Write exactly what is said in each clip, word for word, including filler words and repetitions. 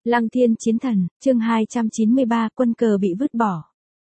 Lăng Thiên Chiến Thần, chương hai trăm chín mươi ba, quân cờ bị vứt bỏ.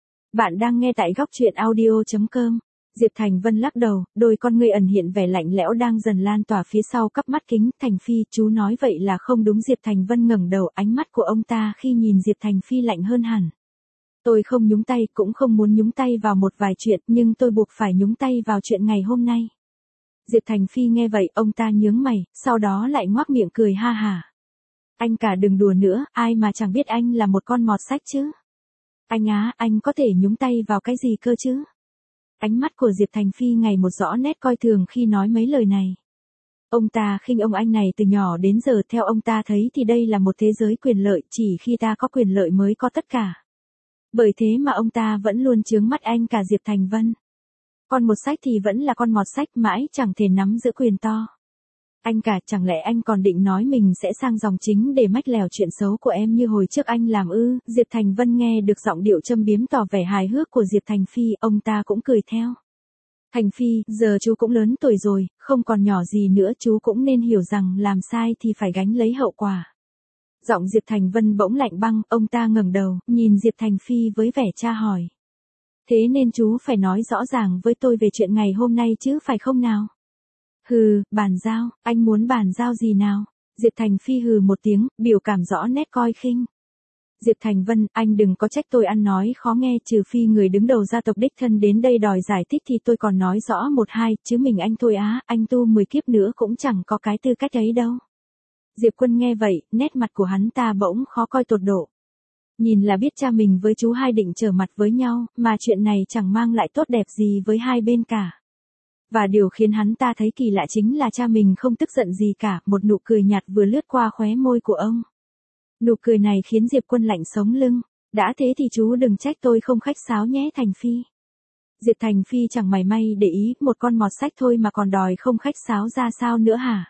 Bạn đang nghe tại góc truyện audio chấm com. Diệp Thành Vân lắc đầu, đôi con ngươi ẩn hiện vẻ lạnh lẽo đang dần lan tỏa phía sau cắp mắt kính. Thành Phi, chú nói vậy là không đúng. Diệp Thành Vân ngẩng đầu, ánh mắt của ông ta khi nhìn Diệp Thành Phi lạnh hơn hẳn. Tôi không nhúng tay, cũng không muốn nhúng tay vào một vài chuyện, nhưng tôi buộc phải nhúng tay vào chuyện ngày hôm nay. Diệp Thành Phi nghe vậy, ông ta nhướng mày, sau đó lại ngoác miệng cười ha hả. Anh cả đừng đùa nữa, ai mà chẳng biết anh là một con mọt sách chứ. Anh á, anh có thể nhúng tay vào cái gì cơ chứ? Ánh mắt của Diệp Thành Phi ngày một rõ nét coi thường khi nói mấy lời này. Ông ta khinh ông anh này từ nhỏ đến giờ, theo ông ta thấy thì đây là một thế giới quyền lợi, chỉ khi ta có quyền lợi mới có tất cả. Bởi thế mà ông ta vẫn luôn chướng mắt anh cả Diệp Thành Vân. Con một sách thì vẫn là con mọt sách, mãi chẳng thể nắm giữ quyền to. Anh cả, chẳng lẽ anh còn định nói mình sẽ sang dòng chính để mách lèo chuyện xấu của em như hồi trước anh làm ư? Diệp Thành Vân nghe được giọng điệu châm biếm tỏ vẻ hài hước của Diệp Thành Phi, ông ta cũng cười theo. Thành Phi, giờ chú cũng lớn tuổi rồi, không còn nhỏ gì nữa, chú cũng nên hiểu rằng làm sai thì phải gánh lấy hậu quả. Giọng Diệp Thành Vân bỗng lạnh băng, ông ta ngẩng đầu, nhìn Diệp Thành Phi với vẻ tra hỏi. Thế nên chú phải nói rõ ràng với tôi về chuyện ngày hôm nay chứ phải không nào? Hừ, bàn giao, anh muốn bàn giao gì nào? Diệp Thành Phi hừ một tiếng, biểu cảm rõ nét coi khinh. Diệp Thành Vân, anh đừng có trách tôi ăn nói khó nghe, trừ phi người đứng đầu gia tộc đích thân đến đây đòi giải thích thì tôi còn nói rõ một hai, chứ mình anh thôi á, anh tu mười kiếp nữa cũng chẳng có cái tư cách ấy đâu. Diệp Quân nghe vậy, nét mặt của hắn ta bỗng khó coi tột độ. Nhìn là biết cha mình với chú hai định trở mặt với nhau, mà chuyện này chẳng mang lại tốt đẹp gì với hai bên cả. Và điều khiến hắn ta thấy kỳ lạ chính là cha mình không tức giận gì cả, một nụ cười nhạt vừa lướt qua khóe môi của ông. Nụ cười này khiến Diệp Quân lạnh sống lưng. Đã thế thì chú đừng trách tôi không khách sáo nhé Thành Phi. Diệp Thành Phi chẳng mảy may để ý, một con mọt sách thôi mà còn đòi không khách sáo ra sao nữa hả?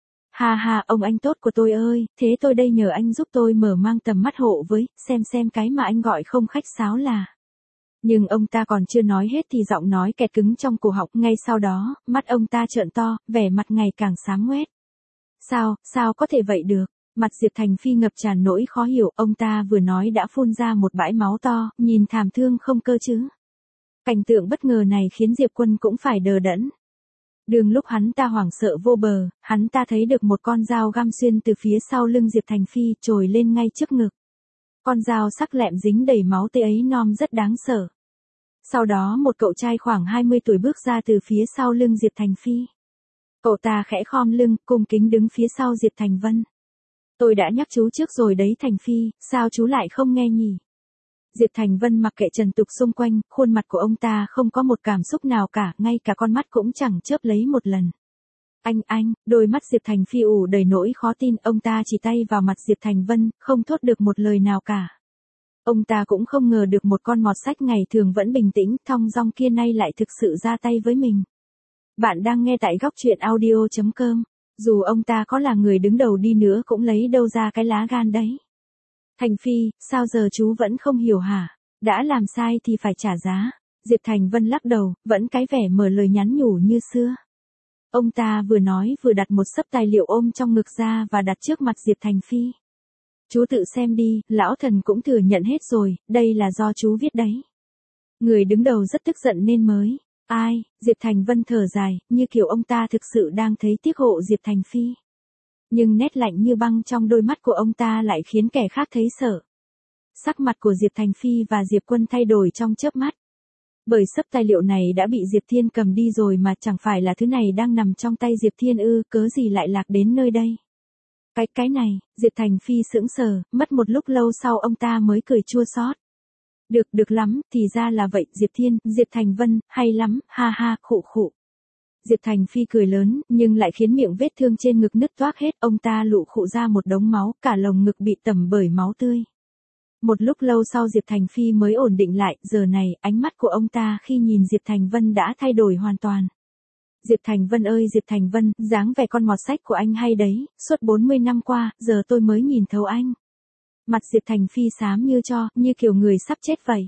Ha ha, ông anh tốt của tôi ơi, thế tôi đây nhờ anh giúp tôi mở mang tầm mắt hộ với, xem xem cái mà anh gọi không khách sáo là. Nhưng ông ta còn chưa nói hết thì giọng nói kẹt cứng trong cổ họng, ngay sau đó, mắt ông ta trợn to, vẻ mặt ngày càng xám ngoét. Sao, sao có thể vậy được? Mặt Diệp Thành Phi ngập tràn nỗi khó hiểu, ông ta vừa nói đã phun ra một bãi máu to, nhìn thảm thương không cơ chứ. Cảnh tượng bất ngờ này khiến Diệp Quân cũng phải đờ đẫn. Đường lúc hắn ta hoảng sợ vô bờ, hắn ta thấy được một con dao găm xuyên từ phía sau lưng Diệp Thành Phi trồi lên ngay trước ngực. Con dao sắc lẹm dính đầy máu tươi ấy nom rất đáng sợ. Sau đó một cậu trai khoảng hai mươi tuổi bước ra từ phía sau lưng Diệp Thành Phi. Cậu ta khẽ khom lưng, cung kính đứng phía sau Diệp Thành Vân. Tôi đã nhắc chú trước rồi đấy Thành Phi, sao chú lại không nghe nhỉ? Diệp Thành Vân mặc kệ trần tục xung quanh, khuôn mặt của ông ta không có một cảm xúc nào cả, ngay cả con mắt cũng chẳng chớp lấy một lần. Anh, anh, đôi mắt Diệp Thành Phi ủ đầy nỗi khó tin, ông ta chỉ tay vào mặt Diệp Thành Vân, không thốt được một lời nào cả. Ông ta cũng không ngờ được một con mọt sách ngày thường vẫn bình tĩnh, thong dong kia nay lại thực sự ra tay với mình. Bạn đang nghe tại góc truyện audio chấm com. Dù ông ta có là người đứng đầu đi nữa cũng lấy đâu ra cái lá gan đấy. Thành Phi, sao giờ chú vẫn không hiểu hả? Đã làm sai thì phải trả giá. Diệp Thành Vân lắc đầu, vẫn cái vẻ mở lời nhắn nhủ như xưa. Ông ta vừa nói vừa đặt một xấp tài liệu ôm trong ngực ra và đặt trước mặt Diệp Thành Phi. Chú tự xem đi, lão thần cũng thừa nhận hết rồi, đây là do chú viết đấy. Người đứng đầu rất tức giận nên mới. Ai? Diệp Thành Vân thở dài, như kiểu ông ta thực sự đang thấy tiếc hộ Diệp Thành Phi. Nhưng nét lạnh như băng trong đôi mắt của ông ta lại khiến kẻ khác thấy sợ. Sắc mặt của Diệp Thành Phi và Diệp Quân thay đổi trong chớp mắt. Bởi xấp tài liệu này đã bị Diệp Thiên cầm đi rồi mà chẳng phải là thứ này đang nằm trong tay Diệp Thiên ư, cớ gì lại lạc đến nơi đây. Cái cái này, Diệp Thành Phi sững sờ, mất một lúc lâu sau ông ta mới cười chua xót. Được, được lắm, thì ra là vậy, Diệp Thiên, Diệp Thành Vân, hay lắm, ha ha, khụ khụ. Diệp Thành Phi cười lớn, nhưng lại khiến miệng vết thương trên ngực nứt toác hết, ông ta lụ khụ ra một đống máu, cả lồng ngực bị tẩm bởi máu tươi. Một lúc lâu sau Diệp Thành Phi mới ổn định lại, giờ này, ánh mắt của ông ta khi nhìn Diệp Thành Vân đã thay đổi hoàn toàn. Diệp Thành Vân ơi Diệp Thành Vân, dáng vẻ con mọt sách của anh hay đấy, suốt bốn mươi năm qua, giờ tôi mới nhìn thấu anh. Mặt Diệp Thành Phi xám như tro, như kiểu người sắp chết vậy.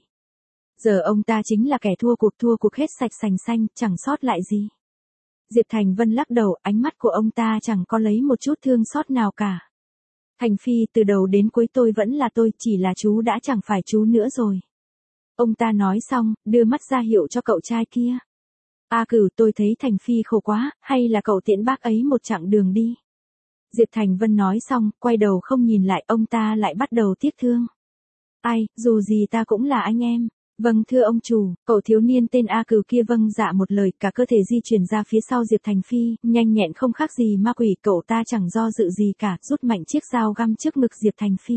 Giờ ông ta chính là kẻ thua cuộc, thua cuộc hết sạch sành xanh, chẳng sót lại gì. Diệp Thành Vân lắc đầu, ánh mắt của ông ta chẳng có lấy một chút thương xót nào cả. Thành Phi, từ đầu đến cuối tôi vẫn là tôi, chỉ là chú đã chẳng phải chú nữa rồi. Ông ta nói xong, đưa mắt ra hiệu cho cậu trai kia. A Cửu, tôi thấy Thành Phi khổ quá, hay là cậu tiễn bác ấy một chặng đường đi. Diệp Thành Vân nói xong, quay đầu không nhìn lại, ông ta lại bắt đầu tiếc thương. Ai, dù gì ta cũng là anh em. Vâng thưa ông chủ, cậu thiếu niên tên A Cửu kia vâng dạ một lời, cả cơ thể di chuyển ra phía sau Diệp Thành Phi, nhanh nhẹn không khác gì ma quỷ, cậu ta chẳng do dự gì cả, rút mạnh chiếc dao găm trước ngực Diệp Thành Phi.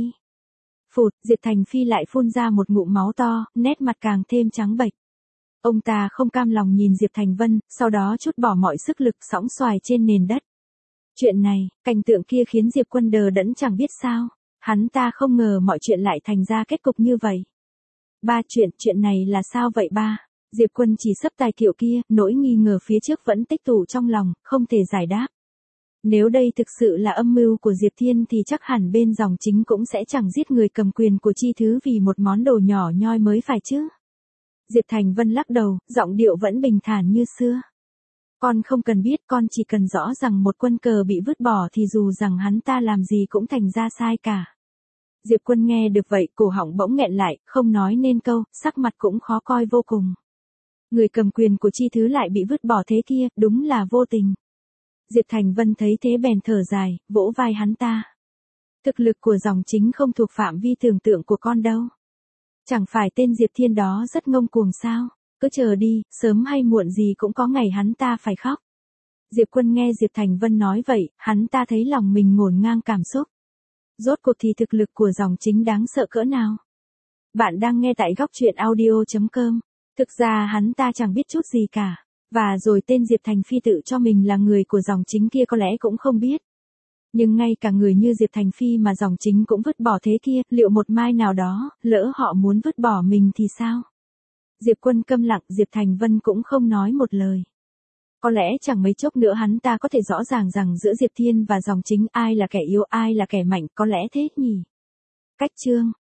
Phụt, Diệp Thành Phi lại phun ra một ngụm máu to, nét mặt càng thêm trắng bệch. Ông ta không cam lòng nhìn Diệp Thành Vân, sau đó trút bỏ mọi sức lực sõng xoài trên nền đất. Chuyện này, cảnh tượng kia khiến Diệp Quân đờ đẫn chẳng biết sao, hắn ta không ngờ mọi chuyện lại thành ra kết cục như vậy. Ba, chuyện, chuyện này là sao vậy ba? Diệp Quân chỉ sấp tài kiểu kia, nỗi nghi ngờ phía trước vẫn tích tụ trong lòng, không thể giải đáp. Nếu đây thực sự là âm mưu của Diệp Thiên thì chắc hẳn bên dòng chính cũng sẽ chẳng giết người cầm quyền của Chi Thứ vì một món đồ nhỏ nhoi mới phải chứ. Diệp Thành Vân lắc đầu, giọng điệu vẫn bình thản như xưa. Con không cần biết, con chỉ cần rõ rằng một quân cờ bị vứt bỏ thì dù rằng hắn ta làm gì cũng thành ra sai cả. Diệp Quân nghe được vậy, cổ họng bỗng nghẹn lại, không nói nên câu, sắc mặt cũng khó coi vô cùng. Người cầm quyền của Chi Thứ lại bị vứt bỏ thế kia, đúng là vô tình. Diệp Thành Vân thấy thế bèn thở dài, vỗ vai hắn ta. Thực lực của dòng chính không thuộc phạm vi tưởng tượng của con đâu. Chẳng phải tên Diệp Thiên đó rất ngông cuồng sao, cứ chờ đi, sớm hay muộn gì cũng có ngày hắn ta phải khóc. Diệp Quân nghe Diệp Thành Vân nói vậy, hắn ta thấy lòng mình ngổn ngang cảm xúc. Rốt cuộc thì thực lực của dòng chính đáng sợ cỡ nào? Bạn đang nghe tại góc truyện audio chấm com. Thực ra hắn ta chẳng biết chút gì cả. Và rồi tên Diệp Thành Phi tự cho mình là người của dòng chính kia có lẽ cũng không biết. Nhưng ngay cả người như Diệp Thành Phi mà dòng chính cũng vứt bỏ thế kia, liệu một mai nào đó, lỡ họ muốn vứt bỏ mình thì sao? Diệp Quân câm lặng, Diệp Thành Vân cũng không nói một lời. Có lẽ chẳng mấy chốc nữa hắn ta có thể rõ ràng rằng giữa Diệp Thiên và dòng chính ai là kẻ yếu ai là kẻ mạnh, có lẽ thế nhỉ? Cách chương